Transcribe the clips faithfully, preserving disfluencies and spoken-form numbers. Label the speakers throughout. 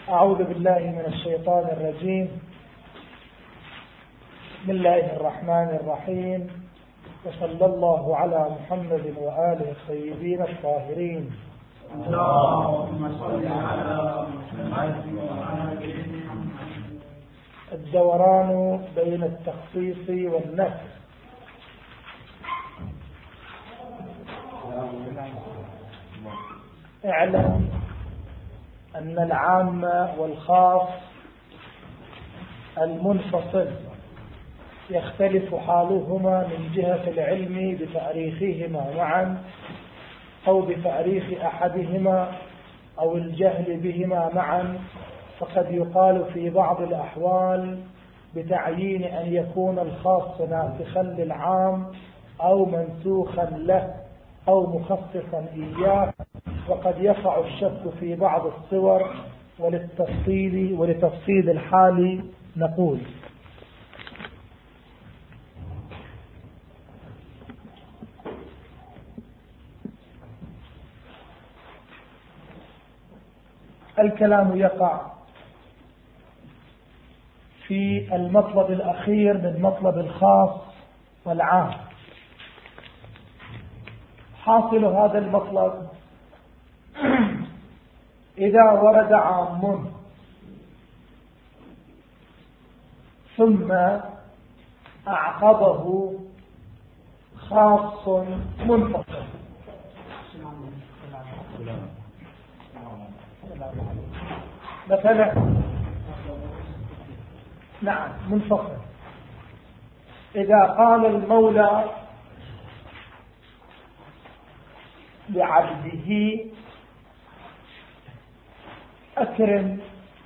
Speaker 1: أعوذ بالله من الشيطان الرجيم. بسم الله الرحمن الرحيم، وصلى الله على محمد وآله الطيبين الطاهرين.
Speaker 2: اللهم صل على محمد وآله محمد.
Speaker 1: الدوران بين التخصيص والنسخ. اعلم أن العام والخاص المنفصل يختلف حالهما من جهة العلم بتاريخهما معا أو بتاريخ أحدهما أو الجهل بهما معا. فقد يقال في بعض الأحوال بتعيين أن يكون الخاص ناسخا للعام أو منسوخا له أو مخصصا إياه. وقد يقع الشك في بعض الصور، وللتفصيل ولتفصيل الحال نقول: الكلام يقع في المطلب الأخير من مطلب الخاص والعام. حاصل هذا المطلب: إذا ورد عام ثم أعقبه خاص منفصل، مثلا نعم منفصل، إذا قال المولى لعبده أكرم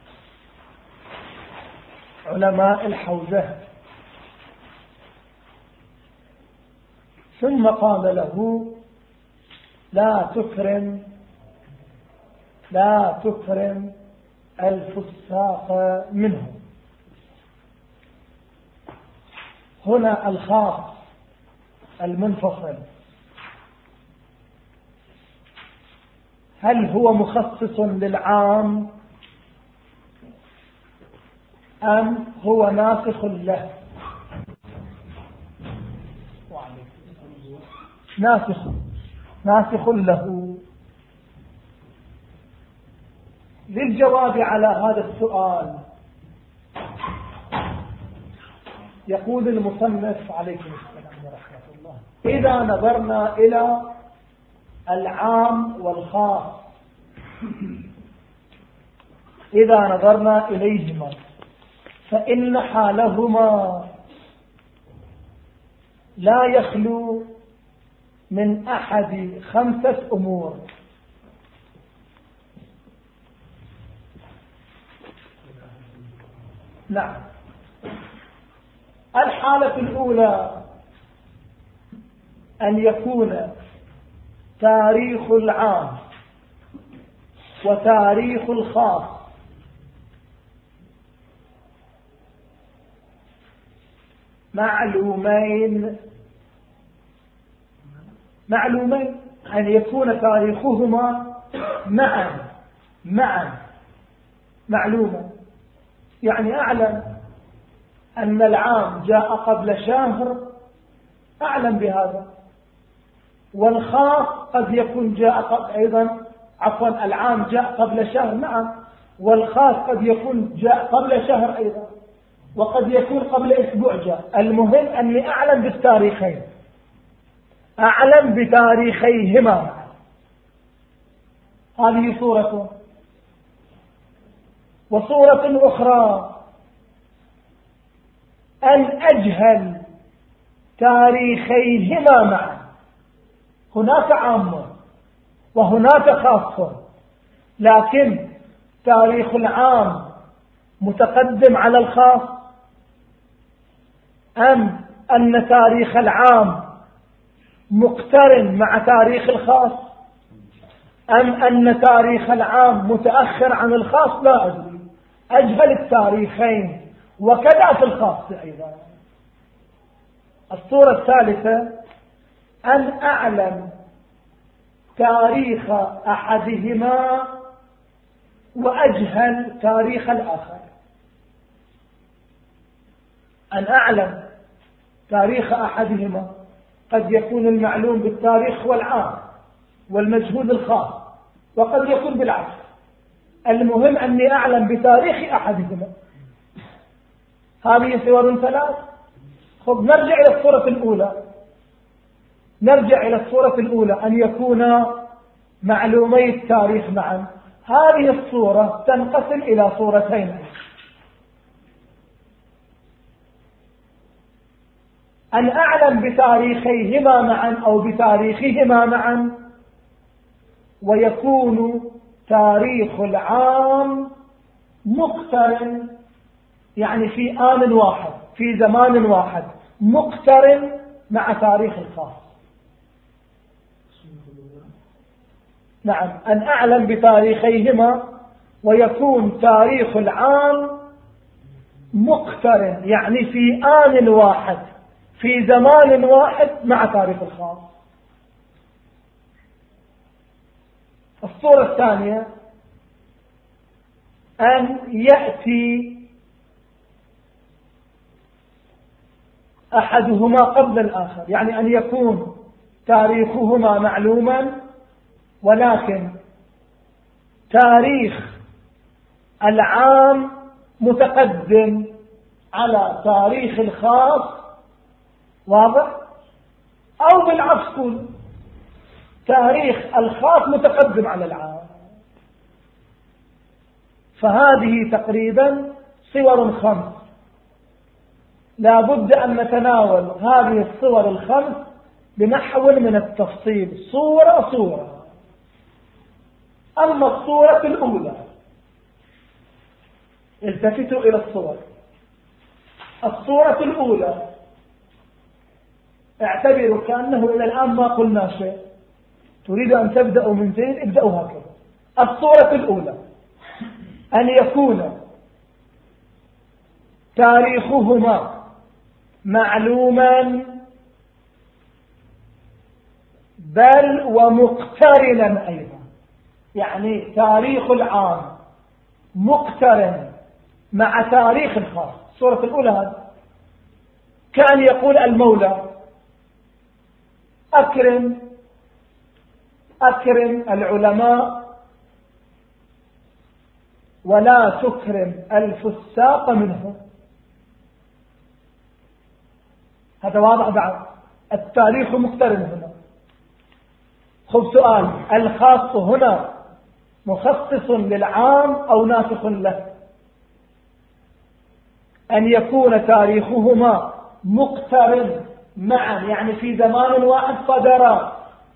Speaker 1: علماء الحوزة، ثم قال له لا تكرم لا تكرم الفساق منهم. هنا الخاص المنفصل هل هو مخصص للعام أم هو ناسخ له؟ ناسخ ناسخ له. للجواب على هذا السؤال يقول المصنف عليكم السلام ورحمة الله: إذا نظرنا إلى العام والخاص إذا نظرنا إليهما فإن حالهما لا يخلو من أحد خمسة أمور. نعم. الحالة الأولى أن يكون تاريخ العام وتاريخ الخاص معلومين معلومين أن يكون تاريخهما معا معا معلوما. يعني أعلم أن العام جاء قبل شهر، أعلم بهذا. والخاص قد يكون جاء أيضا عفوا العام جاء قبل شهر، نعم، والخاص قد يكون جاء قبل شهر أيضا، وقد يكون قبل أسبوع جاء. المهم أني أعلم بالتاريخين، أعلم بتاريخيهما. هذه صورة. وصورة أخرى أن أجهل تاريخيهما معا. هناك عام وهناك خاص، لكن تاريخ العام متقدم على الخاص، أم أن تاريخ العام مقترن مع تاريخ الخاص، أم أن تاريخ العام متأخر عن الخاص، لا أدري. أجهل التاريخين، وكذا في الخاص أيضا. الصورة الثالثة أن أعلم تاريخ أحدهما وأجهل تاريخ الآخر. أن أعلم تاريخ أحدهما قد يكون المعلوم بالتاريخ والعام والمجهول الخاص، وقد يكون بالعكس. المهم أني أعلم بتاريخ أحدهما. هذه صور ثلاث. خذ نرجع إلى الصورة الأولى. نرجع إلى الصورة الأولى أن يكون معلومي التاريخ معا. هذه الصورة تنقسم إلى صورتين: أن أعلم بتاريخيهما معا أو بتاريخهما معا، ويكون تاريخ العام مقترن، يعني في آن واحد في زمان واحد، مقترن مع تاريخ الخاص. نعم، أن أعلم بتاريخيهما ويكون تاريخ العام مقترن، يعني في آن واحد في زمان واحد مع تاريخ الخاص. الصورة الثانية أن يأتي أحدهما قبل الآخر، يعني أن يكون تاريخهما معلوما ولكن تاريخ العام متقدم على تاريخ الخاص. واضح؟ أو بالعكس، تاريخ الخاص متقدم على العام. فهذه تقريبا صور خمس. لا بد أن نتناول هذه الصور الخمس بنحو من التفصيل صورة صورة. أما الصورة الأولى، التفتوا إلى الصور. الصورة الأولى اعتبروا كأنه إلى الآن ما قلنا شيء. تريد أن تبدأوا من زين، ابدأوا هكذا. الصورة الأولى أن يكون تاريخهما معلوما بل ومقترنا أيضا، يعني تاريخ العام مقترن مع تاريخ الخاص. الصورة الأولى هذا كأن يقول المولى: أكرم أكرم العلماء ولا تكرم الفساق منهم. هذا واضح بعد. التاريخ مقترن هنا. خذ سؤال: الخاص هنا مخصص للعام أو ناسخ له؟ أن يكون تاريخهما مقترن معا، يعني في زمان واحد صدر.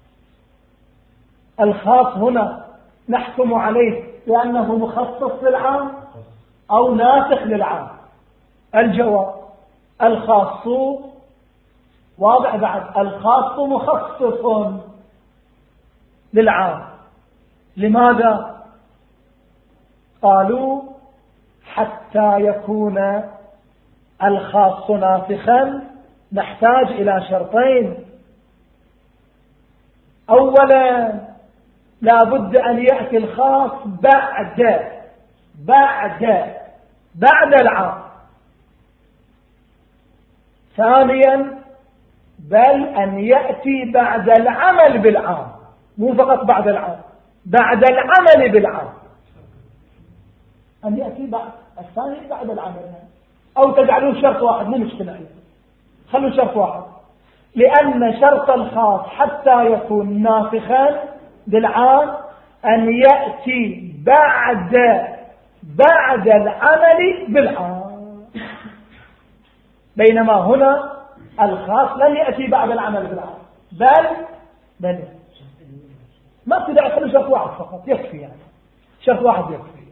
Speaker 1: الخاص هنا نحكم عليه لأنه مخصص للعام أو ناسخ للعام. الجواب: الخاص واضح بعد. الخاص مخصص للعام. لماذا؟ قالوا: حتى يكون الخاص ناسخا نحتاج إلى شرطين. أولا، لا بد أن يأتي الخاص بعد بعد بعد العام. ثانيا، بل أن يأتي بعد العمل بالعام، مو فقط بعد العام، بعد العمل بالعام. أن يأتي بعد الثاني بعد العمل، أو تجعلون شرط واحد، مو مشكلة، خلوا شرط واحد. لأن شرط الخاص حتى يكون ناسخا بالعام أن يأتي بعد بعد العمل بالعام، بينما هنا الخاص لن يأتي بعد العمل بالعام، بل بل ما تدعي. خلوا شرط واحد فقط يكفي، يعني شرط واحد يكفي.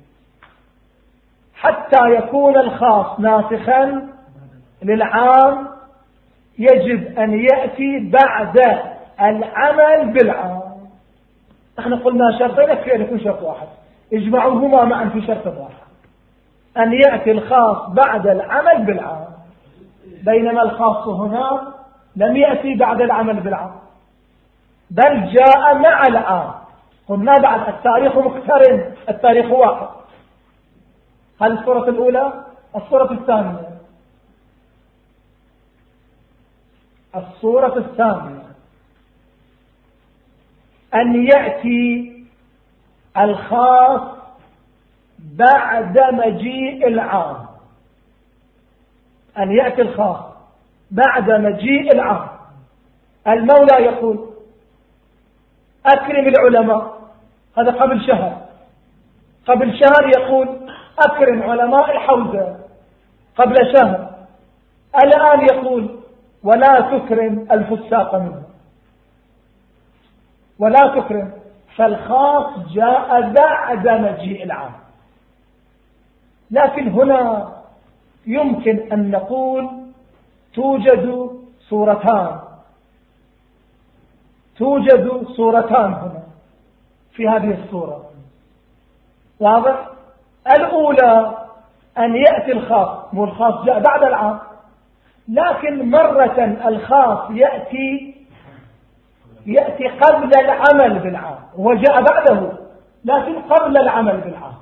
Speaker 1: حتى يكون الخاص ناسخا للعام يجب أن يأتي بعد العمل بالعام. نحن قلنا شرطين، يكفي أن يكون شرط واحد. اجمعوهما معا في شرط واحد، أن يأتي الخاص بعد العمل بالعام، بينما الخاص هنا لم يأتي بعد العمل بالعام بل جاء مع العام. قلنا بعد التاريخ مقترن، التاريخ واحد. هذه الصورة الأولى. الصورة الثانية الصورة الثانية أن يأتي الخاص بعد مجيء العام، أن يأتي الخاص بعد مجيء العام. المولى يقول أكرم العلماء، هذا قبل شهر، قبل شهر يقول أكرم علماء الحوزة قبل شهر، الآن يقول ولا تكرم الفساق منه، ولا تكرم. فالخاص جاء بعد مجيء العام. لكن هنا يمكن أن نقول توجد صورتان، توجد صورتان هنا في هذه الصورة. واضح؟ الأولى أن يأتي الخاص، مو الخاص جاء بعد العام، لكن مرة الخاص يأتي يأتي قبل العمل بالعام، وجاء بعده لكن قبل العمل بالعام.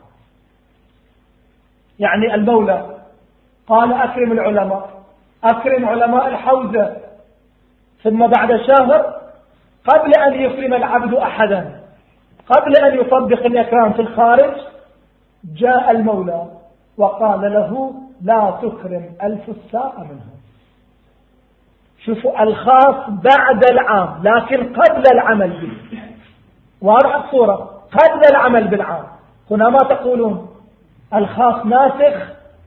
Speaker 1: يعني المولى قال أكرم العلماء، أكرم علماء الحوزة، ثم بعد شهر قبل أن يكرم العبد أحدا، قبل أن يطبق الإكرام في الخارج، جاء المولى وقال له لا تكرم الفساق منه. شوفوا، الخاص بعد العام لكن قبل العمل به. واضح الصورة؟ قبل العمل بالعام. هنا ما تقولون الخاص ناسخ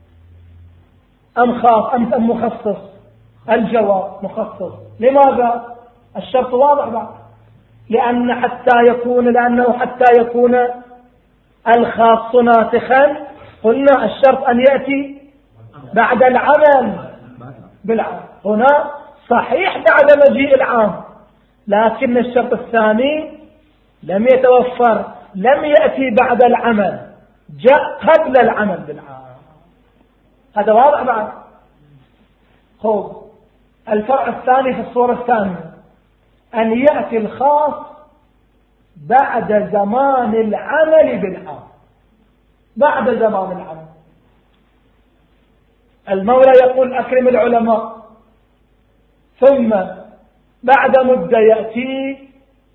Speaker 1: أم خاص أم مخصص؟ الجواب مخصص. لماذا؟ الشرط واضح بعد، لأن حتى يكون لأنه حتى يكون الخاص ناسخا قلنا الشرط أن يأتي بعد العمل بالعام. هنا صحيح بعد مجيء العام، لكن الشرط الثاني لم يتوفر، لم يأتي بعد العمل، جاء قبل العمل بالعام. هذا واضح بعد. خذ الفرع الثاني في الصورة الثانية، أن يأتي الخاص بعد زمان العمل بالعام، بعد زمان العمل. المولى يقول أكرم العلماء، ثم بعد مدة يأتي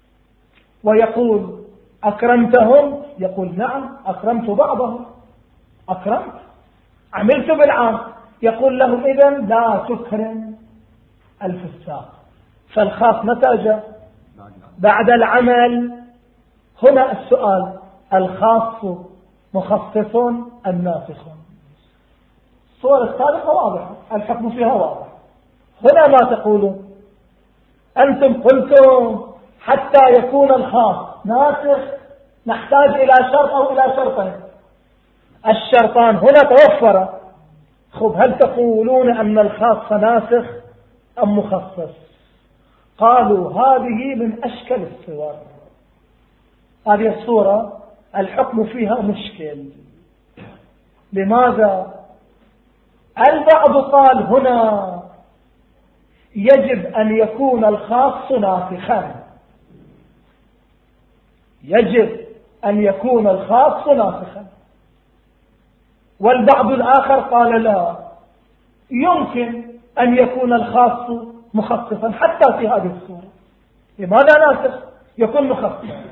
Speaker 1: ويقول أكرمتهم، يقول نعم أكرمت بعضهم، أكرمت عملت بالعام، يقول له إذن لا تكرم الفساق. فالخاص نتاج بعد العمل. هنا السؤال، الخاص مخصص أم ناسخ؟ الصورة السابقة واضحة، الحكم فيها واضح. هنا ما تقولون؟ أنتم قلتم حتى يكون الخاص ناسخ نحتاج إلى شرط أو إلى شرطين، الشرطان هنا توفر. خب هل تقولون أن الخاص ناسخ أم مخصص؟ قالوا هذه من أشكال الصور، هذه الصورة الحكم فيها مشكل. لماذا؟ البعض قال هنا يجب أن يكون الخاص ناسخا، يجب أن يكون الخاص ناسخا. والبعض الآخر قال لا، يمكن أن يكون الخاص مخصصا حتى في هذه الصورة. لماذا ناسخ؟ يكون مخصصا.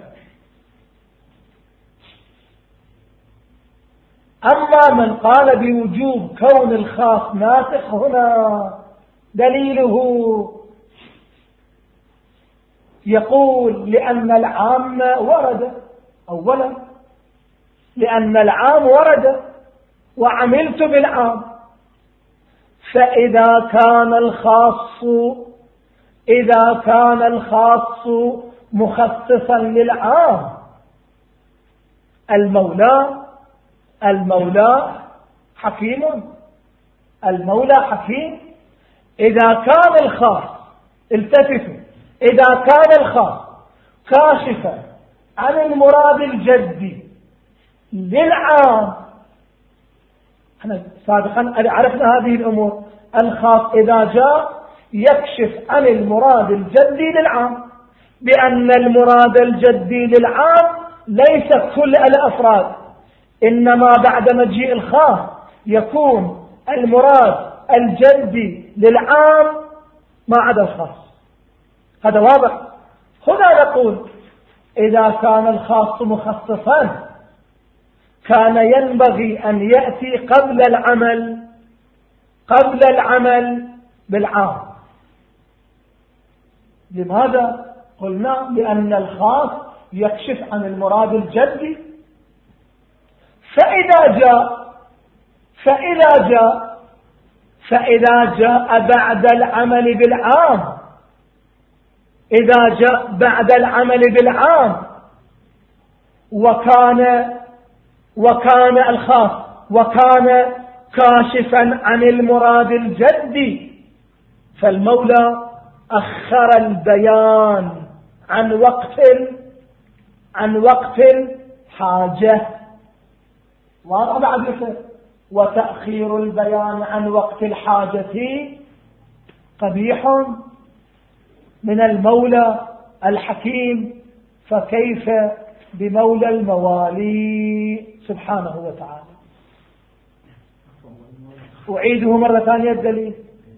Speaker 1: أما من قال بوجوب كون الخاص ناسخ، هنا دليله يقول لأن العام ورد، أولا لأن العام ورد وعملت بالعام. فإذا كان الخاص إذا كان الخاص مخصصا للعام، المولى المولى حكيم، المولى حكيم. إذا كان الخاص، التفتوا، إذا كان الخاص كاشفا عن المراد الجدي للعام، احنا سابقا عرفنا هذه الأمور. الخاص إذا جاء يكشف عن المراد الجدي للعام، بأن المراد الجدي للعام ليس كل الأفراد، إنما بعد مجيء الخاص يكون المراد الجدي للعام ما عدا الخاص. هذا واضح. هنا نقول إذا كان الخاص مخصصا كان ينبغي أن يأتي قبل العمل قبل العمل بالعام. لماذا؟ قلنا لأن الخاص يكشف عن المراد الجدي. فإذا جاء فإذا جاء فإذا جاء بعد العمل بالعام إذا جاء بعد العمل بالعام وكان وكان الخاص وكان كاشفا عن المراد الجدي فالمولى أخر البيان عن وقت عن وقت الحاجة. واضح. وتأخير البيان عن وقت الحاجة قبيح من المولى الحكيم، فكيف بمولى الموالي سبحانه وتعالى. أعيده مرة ثانية الدليل.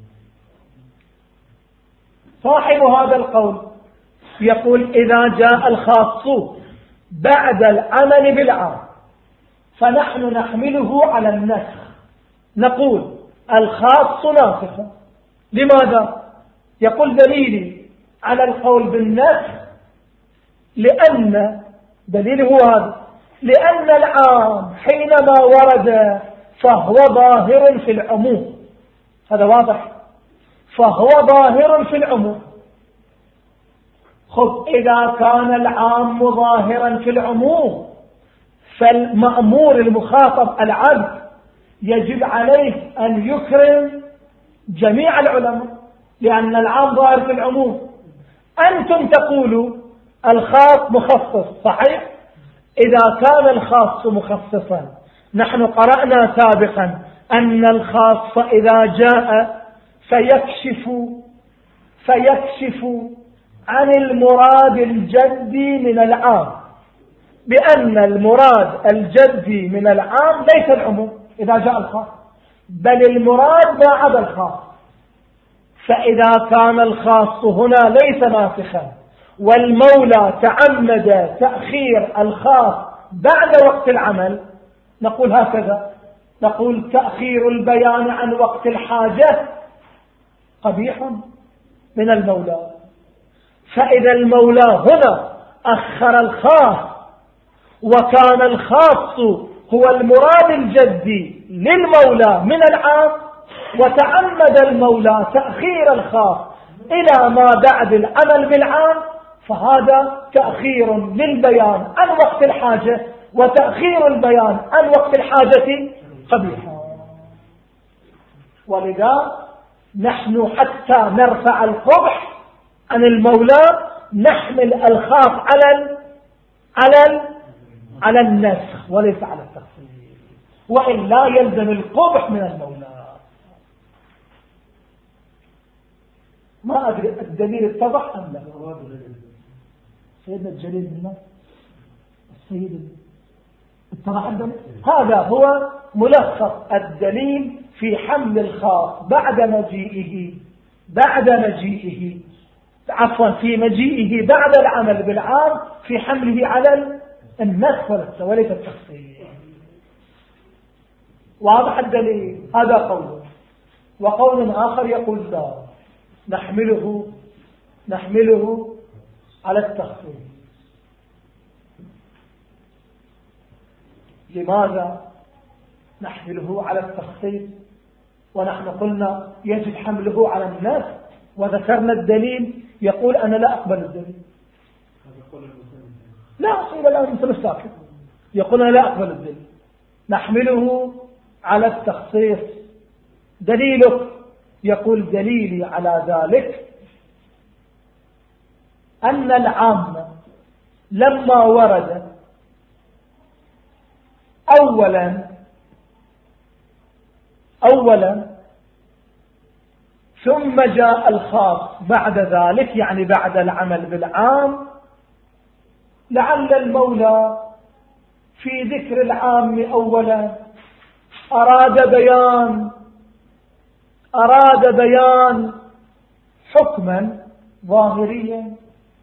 Speaker 1: صاحب هذا القول يقول إذا جاء الخاص بعد العمل بالعام فنحن نحمله على النسخ، نقول الخاص ناسخ. لماذا؟ يقول دليلي على القول بالنسخ لأن دليله هو هذا، لأن العام حينما ورد فهو ظاهر في العموم. هذا واضح. فهو ظاهر في العموم. خذ إذا كان العام ظاهرا في العموم فالمأمور المخاطب العبد يجب عليه أن يكرم جميع العلماء لأن العام ظاهر في العموم. أنتم تقولوا الخاص مخصص، صحيح؟ إذا كان الخاص مخصصا نحن قرأنا سابقا أن الخاص إذا جاء فيكشف فيكشف عن المراد الجدي من العام، بأن المراد الجدي من العام ليس العموم إذا جاء الخاص، بل المراد ما عدا الخاص. فإذا كان الخاص هنا ليس ناسخا والمولى تعمد تأخير الخاص بعد وقت العمل نقول هكذا، نقول تأخير البيان عن وقت الحاجة قبيح من المولى. فإذا المولى هنا أخر الخاص وكان الخاص هو المراد الجدي للمولى من العام وتعمد المولى تأخير الخاص إلى ما بعد العمل بالعام فهذا تأخير للبيان عن وقت الحاجة، وتأخير البيان عن وقت الحاجة قبيح. ولذا نحن حتى نرفع القبح عن المولى نحمل الخاص على ال على ال على النسخ وليس على التخصيص، وإلا يلزم القبح من المولى. ما أدري الدليل اتضح أم لا؟ سيدنا الجليل منا السيد اتضح الدليل. هذا هو ملخص الدليل في حمل الخاص بعد مجيئه بعد مجيئه عفوا في مجيئه بعد العمل بالعام في حمله على النسخ وليس التخصيص. واضح الدليل. هذا قول. وقول آخر يقول لا، نحمله نحمله على التخصيص. لماذا نحمله على التخصيص ونحن قلنا يجب حمله على الناس وذكرنا الدليل؟ يقول أنا لا أقبل الدليل. لا إلى الآن مثل ساكت. يقول أنا لا أقبل الدليل، نحمله على التخصيص. دليلك؟ يقول دليلي على ذلك أن العام لما ورد أولا أولا ثم جاء الخاص بعد ذلك يعني بعد العمل بالعام، لعل المولى في ذكر العام أولا أراد بيان أراد بيان حكما ظاهريا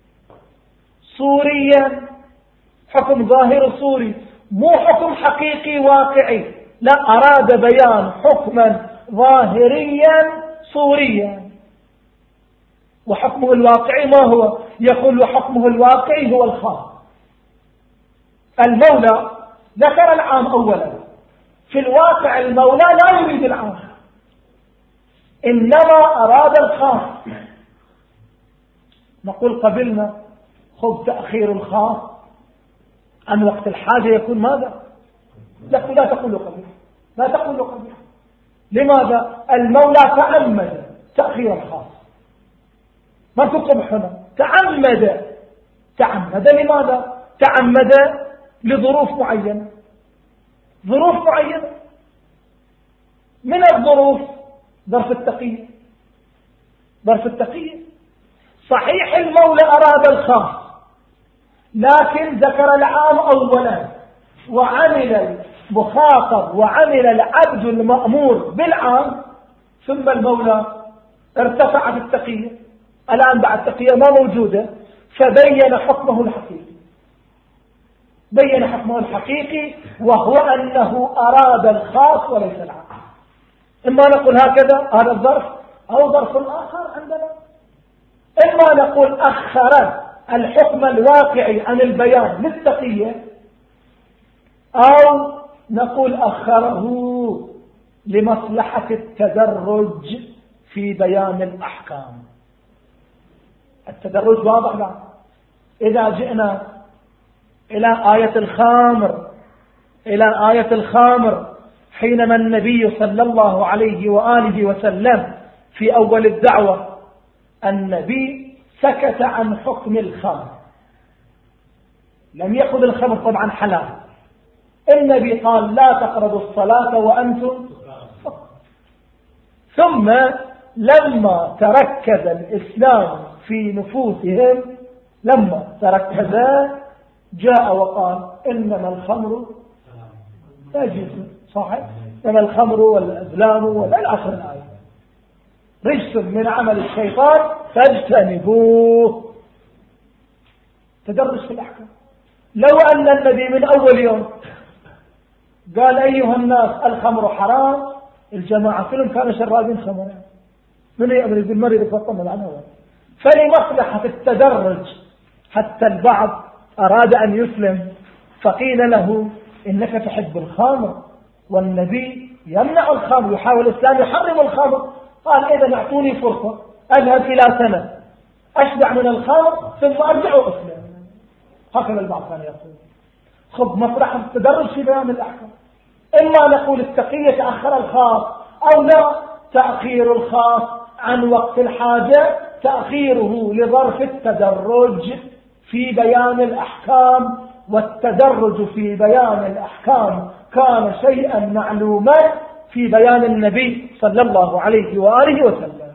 Speaker 1: صوريا، حكم ظاهر صوري مو حكم حقيقي واقعي، لا، أراد بيان حكما ظاهريا صوريا. وحكمه الواقعي ما هو؟ يقول وحكمه الواقعي هو الخاص. المولى ذكر العام أولا، في الواقع المولى لا يريد العام، إنما أراد الخاص. نقول قبلنا خذ تأخير الخاص عن وقت الحاجة يكون ماذا؟ لكن لا تقولوا قبل، لا تقولوا قبل. لماذا؟ المولى تعمد تأخير الخاص، ما تقبح هنا، تعمد تعمد لماذا؟ تعمد لظروف معينة، ظروف معينة. من الظروف ظرف التقية، ظرف التقية. صحيح المولى أراد الخاص، لكن ذكر العام أولا، وعمل المخاطب وعمل العبد المأمور بالعام، ثم المولى ارتفع في التقية، الآن بعد التقية ما موجودة، فبين حكمه الحقيقي، بين حكمه الحقيقي وهو أنه أراد الخاص وليس العام. إما نقول هكذا هذا الظرف، أو ظرف آخر عندنا، إما نقول أخر الحكم الواقعي عن البيان للتقية، أو نقول أخره لمصلحة التدرج في بيان الأحكام. التدرج واضح لا؟ إذا جئنا إلى آية الخامر، إلى آية الخامر حينما النبي صلى الله عليه وآله وسلم في أول الدعوة النبي سكت عن حكم الخمر، لم يأخذ الخمر طبعا حلال. النبي قال لا تقربوا الصلاة وأنتم، ثم لما تركز الإسلام في نفوسهم، لما تركز جاء وقال إنما الخمر نجس، صحيح، إنما الخمر والأزلام والآخر الآية رجس من عمل الشيطان فاجتنبوه. تدرج في الأحكام. لو أن النبي من أول يوم قال أيها الناس الخمر حرام، الجماعة كلهم كانوا شرابين خمر، من يقبل يقول مريض يفطن عنه. فلمصلحة التدرج، حتى البعض أراد أن يسلم فقيل له إنك تحب الخمر والنبي يمنع الخمر، يحاول الإسلام يحرم الخمر. قال إذا اعطوني فرصة أذهب إلى سنة أشبع من الخمر ثم أرجع وأسلم. هكذا البعض كان يقول. خذ مصلحة التدرج في بيان الأحكام. إما نقول التقية تأخر الخاص، أو لا، تأخير الخاص عن وقت الحاجة تأخيره لظرف التدرج في بيان الأحكام. والتدرج في بيان الأحكام كان شيئا معلوما في بيان النبي صلى الله عليه وآله وسلم.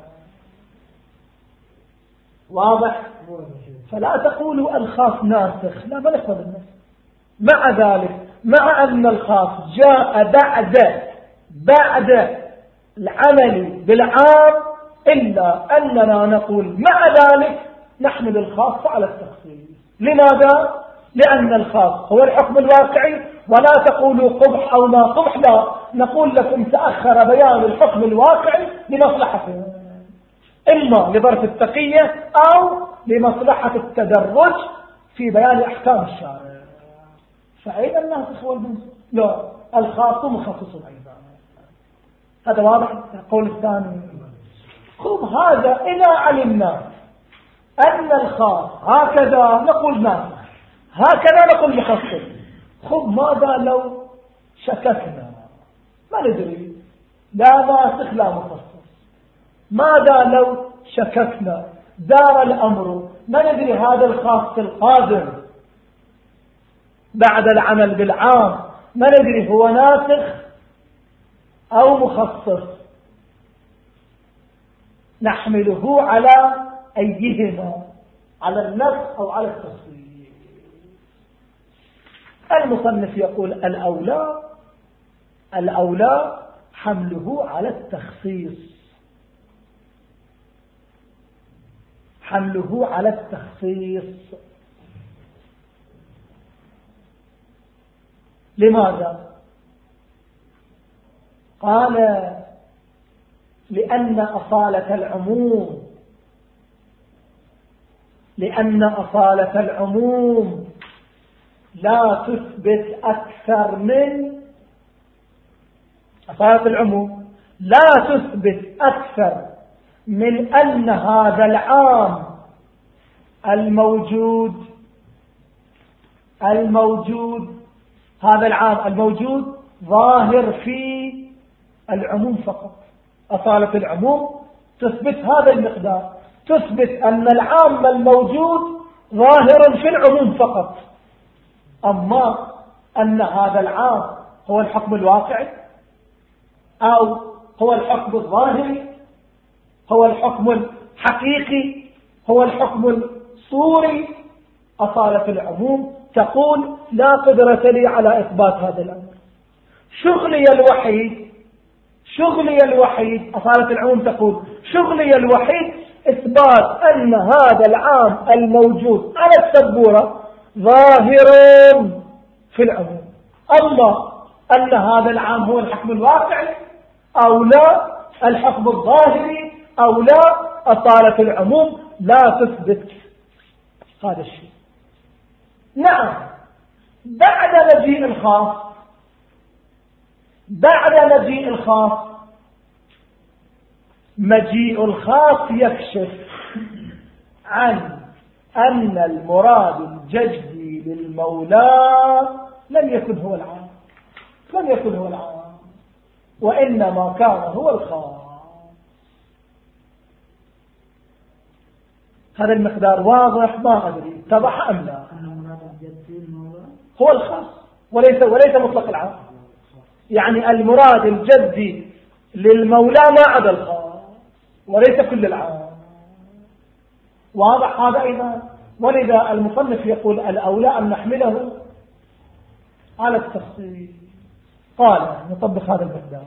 Speaker 1: واضح؟ فلا تقولوا الخاص ناسخ، لا، بل احفظ الناس. مع ذلك، مع أن الخاص جاء بعد بعد العمل بالعام، إلا أننا نقول مع ذلك نحمل الخاص على التخصيص. لماذا؟ لأن الخاص هو الحكم الواقعي، ولا تقولوا قبح أو ما قبح، لا، نقول لكم تأخر بيان الحكم الواقعي لمصلحته، إما لظرف التقية أو لمصلحة التدرج في بيان أحكام الشارع. فأين الناسخ والمنسوخ؟ لا، الخاص مخصص أيضا. هذا واضح. القول الثاني، خذ هذا إذا علمنا أن الخاص هكذا نقول ناسخ، هكذا نقول مخصص. خذ ماذا لو شككنا؟ ما ندري، لا ناسخ لا مخصص. ماذا لو شككنا دار الأمر، ما ندري هذا الخاص القادم بعد العمل بالعام، ما ندري هو ناسخ أو مخصص، نحمله على أيهما، على النسخ أو على التصوير. المصنف يقول الأولى الأولى حمله على التخصيص حمله على التخصيص. لماذا؟ قال لأن أصالة العموم لأن أصالة العموم لا تثبت أكثر من أصالة العموم لا تثبت أكثر من أن هذا العام الموجود الموجود هذا العام الموجود ظاهر في العموم فقط. أصالة العموم تثبت هذا المقدار، تثبت أن العام الموجود ظاهر في العموم فقط. أما أن هذا العام هو الحكم الواقعي أو هو الحكم الظاهري، هو الحكم الحقيقي، هو الحكم الصوري، أصالة العموم تقول لا قدرة لي على إثبات هذا الأمر. شغلي الوحيد شغلي الوحيد أصالة العموم تقول شغلي الوحيد إثبات أن هذا العام الموجود على السبورة ظاهر في العموم. أما أن هذا العام هو الحكم الواقعي أو لا الحكم الظاهري أو لا، أصالة العموم لا تثبت هذا الشيء. نعم، بعد مجيء الخاص بعد مجيء الخاص مجيء الخاص يكشف عن أن المراد الجدي للمولى لم يكن هو العام لم يكن هو العام وإنما كان هو الخاص. هذا المقدار واضح؟ ما أدري اتضح أم لا. هو الخاص وليس وليس مطلق العام، يعني المراد الجدي للمولى ما عدا الخاص وليس كل العام. واضح هذا أيضا. ولذا المصنف يقول الأولى أن نحمله على التخصيص. قال نطبق هذا المقدار.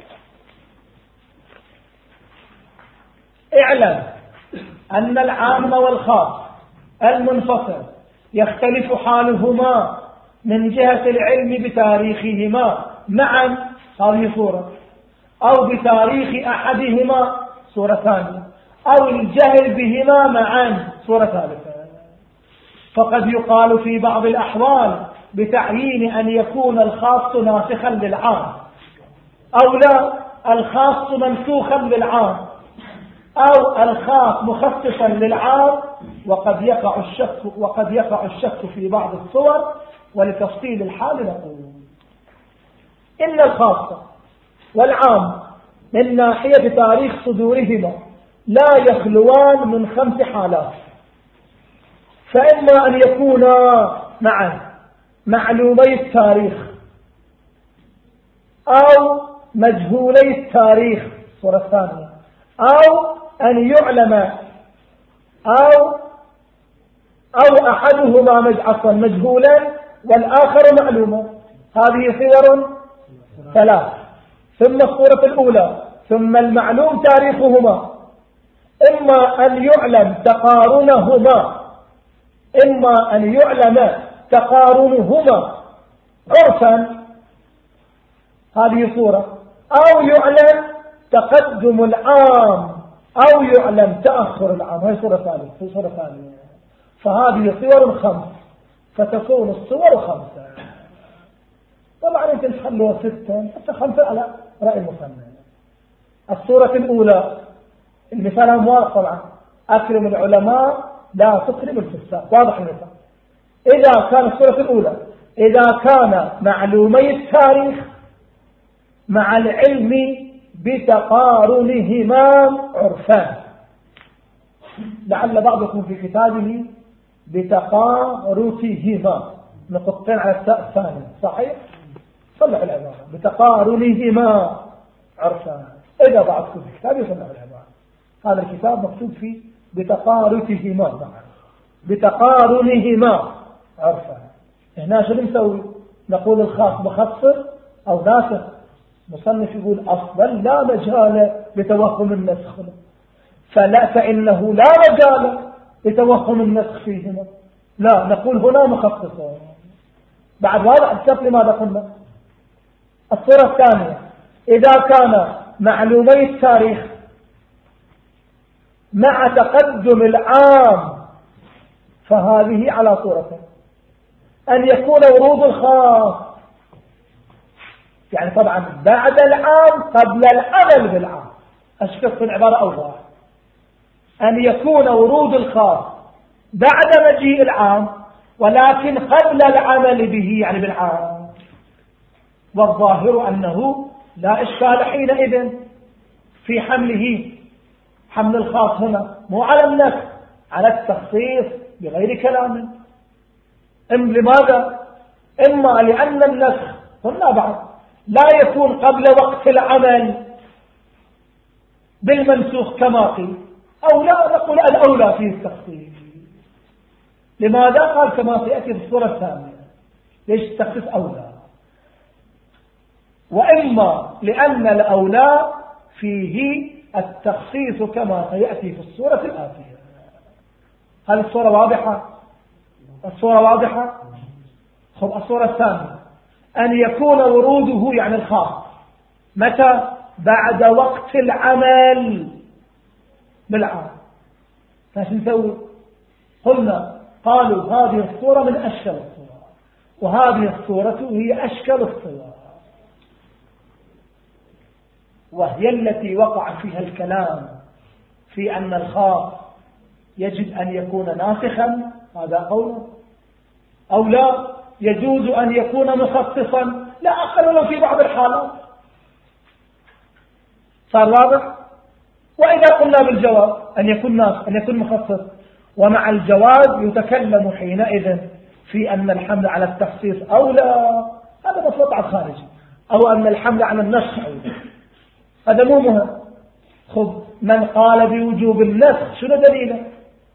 Speaker 1: اعلم أن العام والخاص المنفصل يختلف حالهما من جهة العلم بتاريخهما معا، هذه صورة، أو بتاريخ أحدهما صورة ثانية، أو الجهل بهما معا صورة ثالثة. فقد يقال في بعض الأحوال بتعيين أن يكون الخاص ناسخا للعام، أو لا الخاص منسوخا للعام، أو الخاص مخصصا للعام. وقد يقع الشك وقد يقع الشك في بعض الصور. ولتفصيل الحال نقول إن الخاص والعام من ناحية تاريخ صدورهما لا يخلوان من خمس حالات. فإما أن يكونا معا معلومي التاريخ أو مجهولي التاريخ صورة ثانية، أو أن يعلم أو أو أحدهما مجعصا مجهولا والآخر معلوما. هذه صور ثلاث. ثم الصورة الأولى ثم المعلوم تاريخهما، إما أن يعلم تقارنهما إما أن يعلم تقارنهما عرفا، هذه صورة، أو يعلم تقدم العام أو يعلم تأخر العام، هذه صورة ثانية في صورة ثانية. فهذه صور خمس، فتكون الصور خمسة. طبعا انت تخلوها ستة حتى خمسة على رأي المصنف. الصورة الأولى المثال موافق طبعا، أكرم العلماء لا تكرم الفساق، واضح المثال. إذا كان الصورة الأولى إذا كان معلومي التاريخ مع العلم بتقارنهما عرفان، لعل بعضكم في كتابه بتقارثهما نقطتين على التاء الثانية، صحيح؟ صلح العبارة بتقارنهما عرفان. إذا بعضكم في كتابه صلح العبارة. هذا الكتاب مكتوب فيه بتقارثهما، بتقارنهما عرفان. هنا شو نسوي؟ نقول الخاص مخصص أو ناسخ؟ مصنف يقول أصلا لا مجال لتوهم النسخ، فلا فإنه لا مجال لتوهم النسخ فيهما، لا نقول هنا مخصصة. بعد واضح الشرط لماذا قلنا. الصورة الثانية إذا كان معلومي التاريخ مع تقدم العام فهذه على صورته أن يكون ورود الخاص، يعني طبعا بعد العام قبل العمل بالعام، أشكت في العبارة أوضح، أن يكون ورود الخاص بعد مجيء العام ولكن قبل العمل به يعني بالعام. والظاهر أنه لا إشكال حينئذ في حمله، حمل الخاص هنا مو على النسخ، على التخصيص بغير كلام. إم لماذا؟ إما لأن النسخ قلنا بعد لا يكون قبل وقت العمل بالمنسوخ كما قيل، أو لا نقول الأولى فيه التخصيص. لماذا؟ قال كما سيأتي في الصورة الثانية. ليش التخصيص أولى؟ وإما لأن الأولى فيه التخصيص كما سيأتي في الصورة الآتية. هل الصورة واضحة؟ الصورة واضحة؟ خب الصورة الثانية أن يكون وروده يعني الخاص متى؟ بعد وقت العمل بالعام. فاش نسوي؟ قلنا قالوا هذه الصورة من أشكال الصور، وهذه الصورة هي أشكال الصور، وهي التي وقع فيها الكلام في أن الخاص يجب أن يكون ناسخا، هذا قول، أو لا يجوز أن يكون مخصصا لا أقل له في بعض الحالات. صار واضح؟ وإذا قلنا بالجواز أن يكون ناسخ أن يكون مخصص، ومع الجواز يتكلم حينئذ في أن الحمل على التخصيص أو لا، هذا مطلق الخارجي، أو أن الحمل على النسخ أولا، هذا مو مهم. خب من قال بوجوب النسخ شنو دليله؟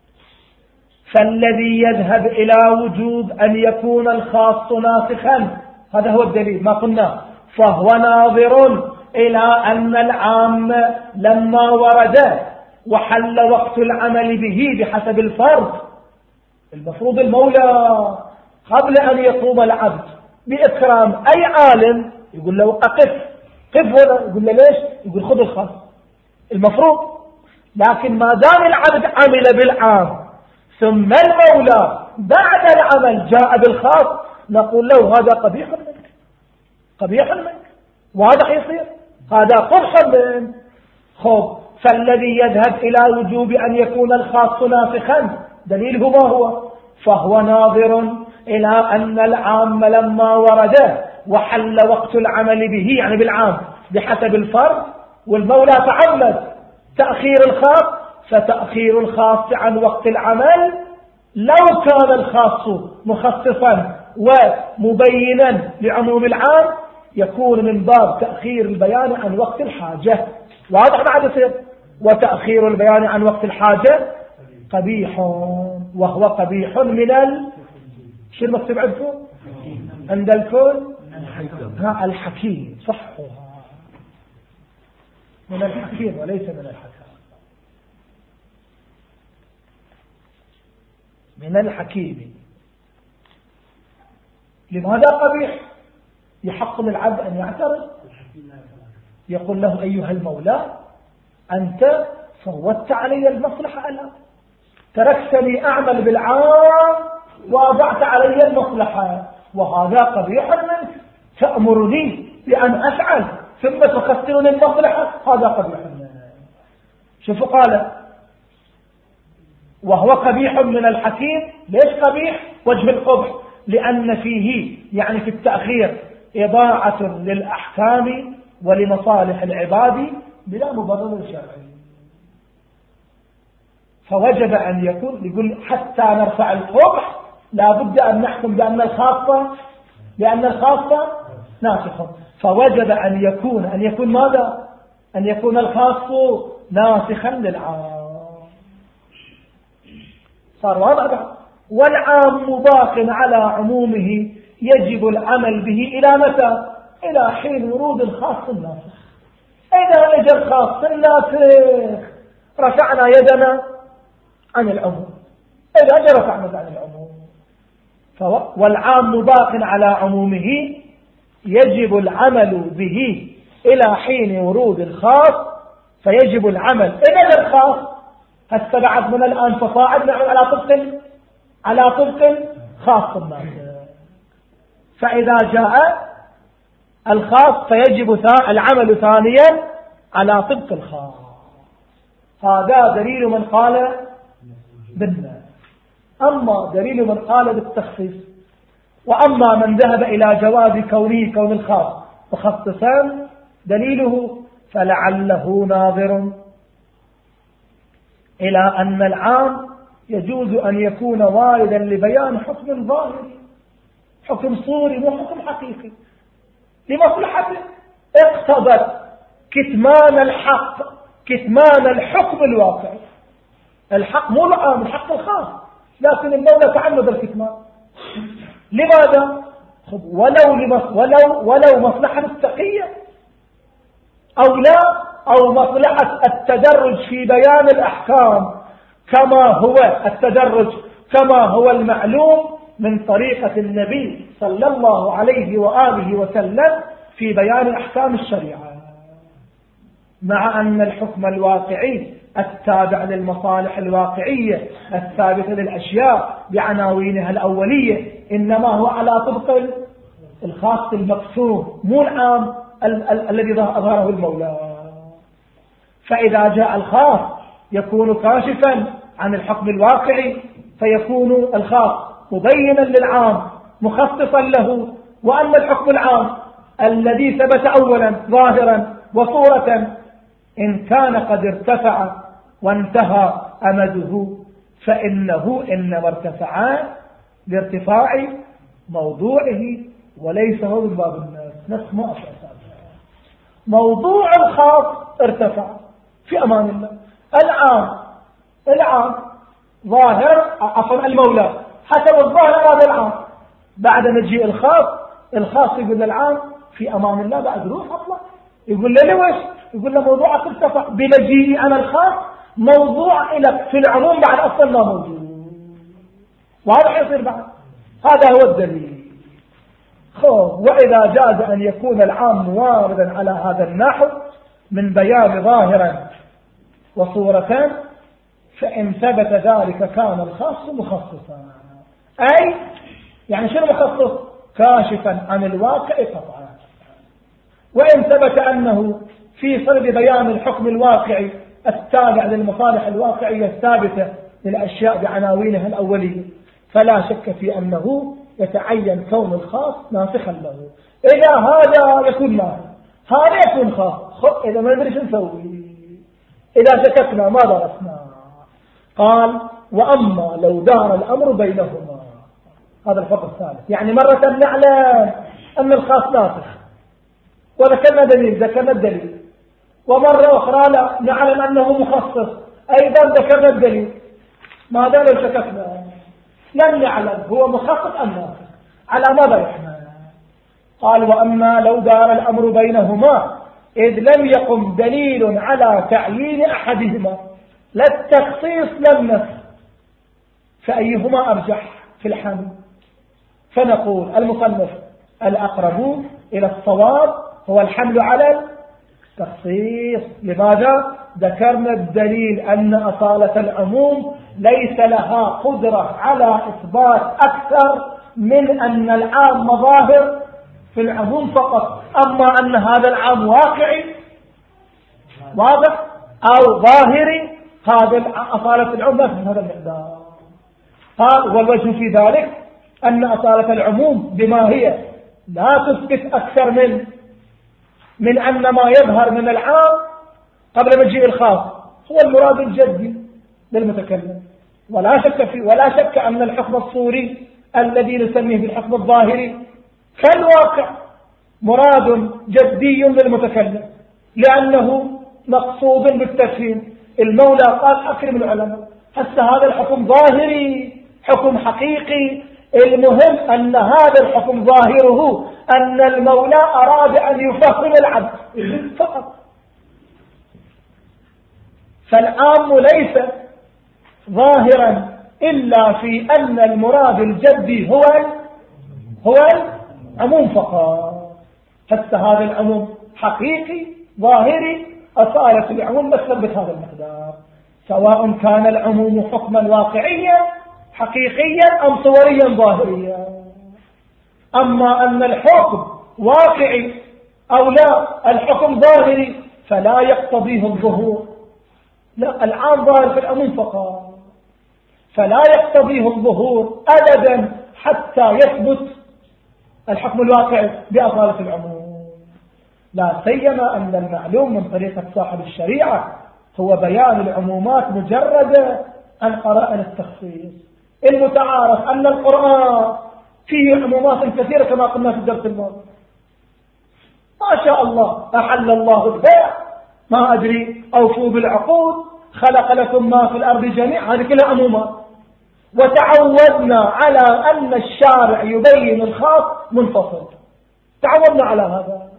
Speaker 1: فالذي يذهب إلى وجوب أن يكون الخاص ناسخا هذا هو الدليل ما قلنا، فهو ناظر إلى أن العام لما ورد وحل وقت العمل به بحسب الفرض، المفروض المولى قبل أن يقوم العبد بإكرام أي عالم يقول له أقف قف هنا، يقول له ليش؟ يقول خذ الخاص المفروض. لكن ما دام العبد عمل بالعام ثم المولى بعد العمل جاء بالخاص، نقول له هذا قبيح منك، قبيح منك، واضح يصير هذا قبح منك. خب فالذي يذهب إلى وجوب أن يكون الخاص ناسخا دليله ما هو؟ فهو ناظر إلى أن العام لما ورد وحل وقت العمل به يعني بالعام بحسب الفرض، والمولى تعمد تأخير الخاص، فتأخير الخاص عن وقت العمل لو كان الخاص مخصصا ومبينا لعموم العام يكون من باب تأخير البيان عن وقت الحاجة. واضح بعد يصير؟ وتأخير البيان عن وقت الحاجة قبيح، وهو قبيح من ال شو المكتوب عندكم عند الكل؟ ها الحكيم، صحها من الحكيم وليس من الحكام، من الحكيم. لماذا قبيح؟ يحق للعبد أن يعترض، يقول له أيها المولى أنت فوتت علي المصلحة، الآن تركتني أعمل بالعام وأضعت علي المصلحة، وهذا قبيح منك، تأمرني بأن أفعل ثم تخسرني المصلحة، هذا قبيح منك. شوفوا قال وهو قبيح من الحكيم. ليش قبيح؟ وجه القبح لأن فيه يعني في التأخير إضاعة للأحكام ولمصالح العباد بلا مبرر شرعي، فوجب أن يكون يقول حتى نرفع القبح لا بد أن نحكم بأن الخاصة لأن الخاصة ناسخة، فوجب أن يكون أن يكون ماذا؟ أن يكون الخاص ناسخا للعام. صار واضح؟ والعام باق على عمومه يجب العمل به إلى متى؟ إلى حين ورود الخاص الناسخ. إذا اجى الخاص الناسخ رفعنا يدنا عن العموم، إذا اجى رفعنا عن العموم. والعام باق على عمومه يجب العمل به إلى حين ورود الخاص، فيجب العمل إذا الخاص هستبعد من الآن فصاعد نعمل على طبق على طبق خاص الناس. فإذا جاء الخاص فيجب العمل ثانيا على طبق الخاص. هذا دليل من قال بالناس. أما دليل من قال بالتخصيص، وأما من ذهب إلى جواز كونه كون الخاص مخصصا دليله فلعله ناظر إلى أن العام يجوز أن يكون واردا لبيان حكم ظاهري، حكم صوري مو حكم حقيقي، لمصلحته اقتضت كتمان الحق، كتمان الحكم الواقعي. الحق مو العام، الحق الخاص، لكن المولى تعمد الكتمان. لماذا؟ ولو ولو ولو مصلحة التقية أو لا، أو مصلحة التدرج في بيان الأحكام كما هو التدرج كما هو المعلوم من طريقة النبي صلى الله عليه وآله وسلم في بيان أحكام الشريعة، مع أن الحكم الواقعي التابع للمصالح الواقعية الثابتة للأشياء بعناوينها الأولية إنما هو على طبق الخاص المقسوم مو العام ال ال الذي ظهره المولى. فإذا جاء الخاص يكون كاشفا عن الحكم الواقعي، فيكون الخاص مبينا للعام مخصصا له. وأما الحكم العام الذي ثبت أولا ظاهرا وصورة إن كان قد ارتفع وانتهى أمده فإنه إنما ارتفع لارتفاع موضوعه وليس هو من باب الناس. نفس ما أشأت موضوع الخاص ارتفع في أمان الله. العام العام ظاهر عفوا المولى حسب الظاهر هذا العام، بعد مجيء الخاص الخاص يقول للعام في أمان الله بعد روح أطلع، يقول له ليش؟ يقول له موضوعك ارتفع بمجيئي أنا الخاص، موضوع لك في العموم بعد أصلا ما موجود، واضح يصير بعد. هذا هو الدليل. وإذا جاز أن يكون العام واردا على هذا النحو من بيان ظاهرا وصورة، فإن ثبت ذلك كان الخاص مخصصا. أي يعني شنو مخصص؟ كاشفا عن الواقع قطعا. وإن ثبت أنه في صلب بيان الحكم الواقعي التابع للمصالح الواقعية الثابتة للأشياء بعناوينها الأولية، فلا شك في أنه يتعين كون الخاص ناسخا له. إذا هذا يكون ناسخ هذا يكون خاص. إذا ما ندري شو نسوي، إذا شككنا ما درسنا. قال وأما لو دار الأمر بينهما، هذا الفرق الثالث. يعني مرة نعلم أن الخاص ناسخ وذكرنا دليل ذكرنا الدليل، ومرة أخرى لا نعلم أنه مخصص أيضا ذكرنا الدليل. ماذا لو شككنا؟ لم نعلم هو مخصص أم ناسخ، على ماذا يحمل؟ قال وأما لو دار الأمر بينهما إذ لم يقم دليل على تعيين أحدهما لا التخصيص لم نسخ، فأيهما أرجح في الحمل؟ فنقول المصنف الأقرب إلى الصواب هو الحمل على التخصيص. لماذا؟ ذكرنا الدليل أن أصالة العموم ليس لها قدرة على إثبات أكثر من أن العام ظاهر في العموم فقط، أما أن هذا العام واقعي واضح أو ظاهري هذا أصالة العموم لا في هذا المقدار. قال والوجه في ذلك أن أصالة العموم بما هي لا تثبت أكثر من من أن ما يظهر من العام قبل مجيء الخاص هو المراد الجدي للمتكلم. ولا شك فيه ولا شك أن الحكم الصوري الذي نسميه بالحكم الظاهري كالواقع مراد جدي للمتكلم، لأنه مقصود بالتفهيم. المولى قال أكرم العلماء، هسه هذا الحكم ظاهري حكم حقيقي المهم أن هذا الحكم ظاهره أن المولى أراد أن يفهم العبد فقط. فالعام ليس ظاهرا إلا في أن المراد الجدي هو هو العموم فقط. حتى هذا العموم حقيقي ظاهري أصالة العموم بس بهذا المقدار، سواء كان العموم حكما واقعيا حقيقيا أم صوريا ظاهريا. أما أن الحكم واقعي أو لا الحكم ظاهري فلا يقتضيه الظهور، لا، العام ظاهر في العموم فقط، فلا يقتضيه الظهور أبدا حتى يثبت الحكم الواقعي بأصالة العموم. لا سيما أن المعلوم من طريقة صاحب الشريعة هو بيان العمومات مجردة عن قرائن التخصيص. المتعارف أن القرآن فيه عمومات كثيرة كما قلنا في الدرس الماضي. ما شاء الله أحل الله البيع، ما أدري أوفوا بالعقود، خلق لكم ما في الأرض جميعا، هذه كلها عمومات. وتعودنا على أن الشارع يبين الخاص منفصل، تعودنا على هذا.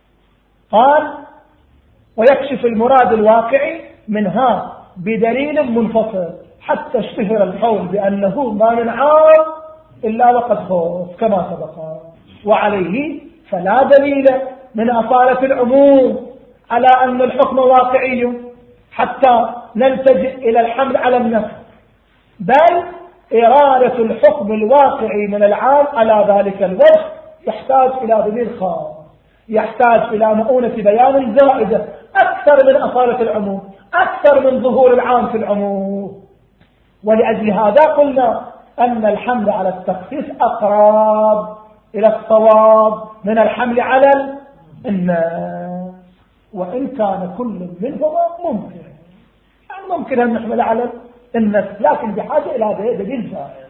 Speaker 1: قال ويكشف المراد الواقعي منها بدليل منفصل حتى اشتهر القول بأنه ما من عام إلا وقد خص كما سبق. وعليه فلا دليل من أصالة العموم على أن الحكم واقعي حتى نلتجئ إلى الحمل على النفس، بل إرادة الحكم الواقعي من العام على ذلك الوجه يحتاج إلى دليل خاص، يحتاج إلى مؤونة بيان زائدة أكثر من أصالة العموم، أكثر من ظهور العام في العموم. ولأجل هذا قلنا أن الحمل على التخصيص أقرب إلى الصواب من الحمل على الناس، وإن كان كل منهما ممكن، يعني ممكن أن نحمل على الناس لكن بحاجة إلى دليل زائد.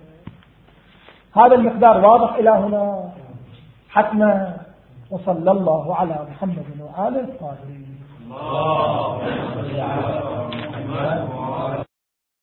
Speaker 1: هذا المقدار واضح إلى هنا حتما. وصلى الله على محمد وآله الطاهرين.